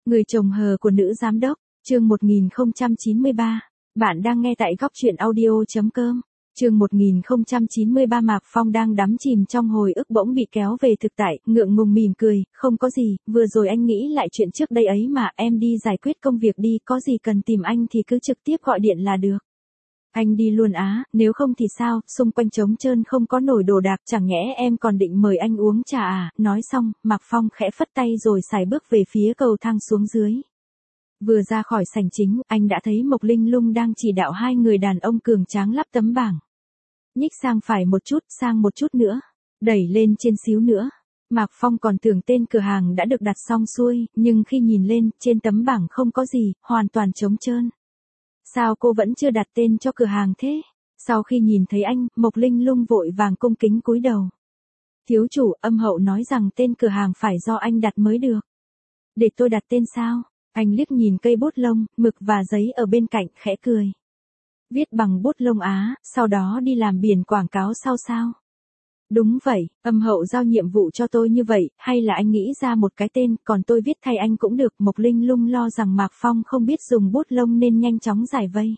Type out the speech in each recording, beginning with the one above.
Người chồng hờ của nữ giám đốc, chương 1093. Bạn đang nghe tại góc truyện audio.com. Chương 1093. Mạc Phong đang đắm chìm trong hồi ức bỗng bị kéo về thực tại, ngượng ngùng mỉm cười, không có gì, vừa rồi anh nghĩ lại chuyện trước đây ấy mà, em đi giải quyết công việc đi, có gì cần tìm anh thì cứ trực tiếp gọi điện là được. Anh đi luôn á, nếu không thì sao, xung quanh trống trơn không có nổi đồ đạc, chẳng nhẽ em còn định mời anh uống trà à, nói xong, Mạc Phong khẽ phất tay rồi sải bước về phía cầu thang xuống dưới. Vừa ra khỏi sảnh chính, anh đã thấy Mộc Linh Lung đang chỉ đạo hai người đàn ông cường tráng lắp tấm bảng. Nhích sang phải một chút, sang một chút nữa, đẩy lên trên xíu nữa. Mạc Phong còn tưởng tên cửa hàng đã được đặt xong xuôi, nhưng khi nhìn lên, trên tấm bảng không có gì, hoàn toàn trống trơn. Sao cô vẫn chưa đặt tên cho cửa hàng thế? Sau khi nhìn thấy anh, Mộc Linh Lung vội vàng cung kính cúi đầu. Thiếu chủ, âm hậu nói rằng tên cửa hàng phải do anh đặt mới được. Để tôi đặt tên sao? Anh liếc nhìn cây bút lông, mực và giấy ở bên cạnh, khẽ cười. Viết bằng bút lông á, sau đó đi làm biển quảng cáo sau sao? Đúng vậy, âm hậu giao nhiệm vụ cho tôi như vậy, hay là anh nghĩ ra một cái tên, còn tôi viết thay anh cũng được. Mộc Linh Lung lo rằng Mạc Phong không biết dùng bút lông nên nhanh chóng giải vây.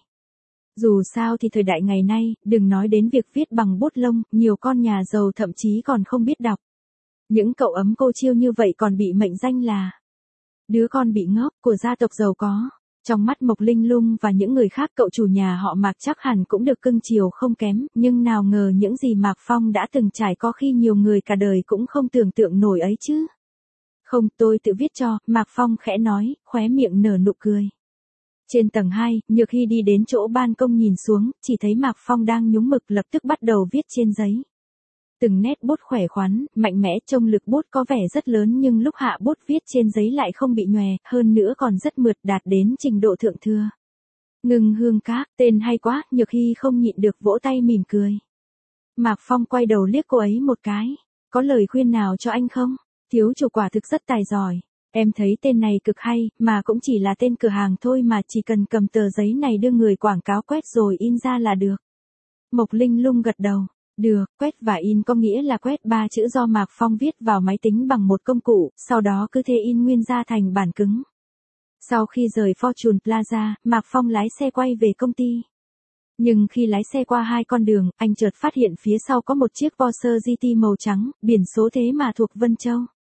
Dù sao thì thời đại ngày nay, đừng nói đến việc viết bằng bút lông, nhiều con nhà giàu thậm chí còn không biết đọc. Những cậu ấm cô chiêu như vậy còn bị mệnh danh là đứa con bị ngốc của gia tộc giàu có. Trong mắt Mộc Linh Lung và những người khác, cậu chủ nhà họ Mạc chắc hẳn cũng được cưng chiều không kém, nhưng nào ngờ những gì Mạc Phong đã từng trải có khi nhiều người cả đời cũng không tưởng tượng nổi ấy chứ. Không, tôi tự viết cho, Mạc Phong khẽ nói, khóe miệng nở nụ cười. Trên tầng 2, Nhược Hy đi đến chỗ ban công nhìn xuống, chỉ thấy Mạc Phong đang nhúng mực, lập tức bắt đầu viết trên giấy. Từng nét bút khỏe khoắn, mạnh mẽ, trông lực bút có vẻ rất lớn nhưng lúc hạ bút viết trên giấy lại không bị nhòe, hơn nữa còn rất mượt, đạt đến trình độ thượng thừa. Ngưng Hương Các, tên hay quá, Nhược Hy không nhịn được vỗ tay mỉm cười. Mạc Phong quay đầu liếc cô ấy một cái. Có lời khuyên nào cho anh không? Thiếu chủ quả thực rất tài giỏi. Em thấy tên này cực hay, mà cũng chỉ là tên cửa hàng thôi mà, chỉ cần cầm tờ giấy này đưa người quảng cáo quét rồi in ra là được. Mộc Linh Lung gật đầu. Được, quét và in có nghĩa là quét 3 chữ do Mạc Phong viết vào máy tính bằng một công cụ, sau đó cứ thế in nguyên ra thành bản cứng. Sau khi rời Fortune Plaza, Mạc Phong lái xe quay về công ty. Nhưng khi lái xe qua hai con đường, anh chợt phát hiện phía sau có một chiếc Porsche GT màu trắng, biển số thế mà thuộc Vân Châu.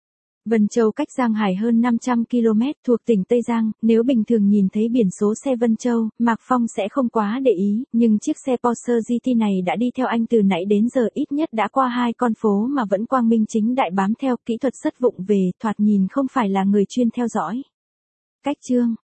Vân Châu cách Giang Hải hơn 500 km, thuộc tỉnh Tây Giang, nếu bình thường nhìn thấy biển số xe Vân Châu, Mạc Phong sẽ không quá để ý, nhưng chiếc xe Porsche GT này đã đi theo anh từ nãy đến giờ, ít nhất đã qua hai con phố mà vẫn quang minh chính đại bám theo, kỹ thuật rất vụng về, thoạt nhìn không phải là người chuyên theo dõi. Cách chương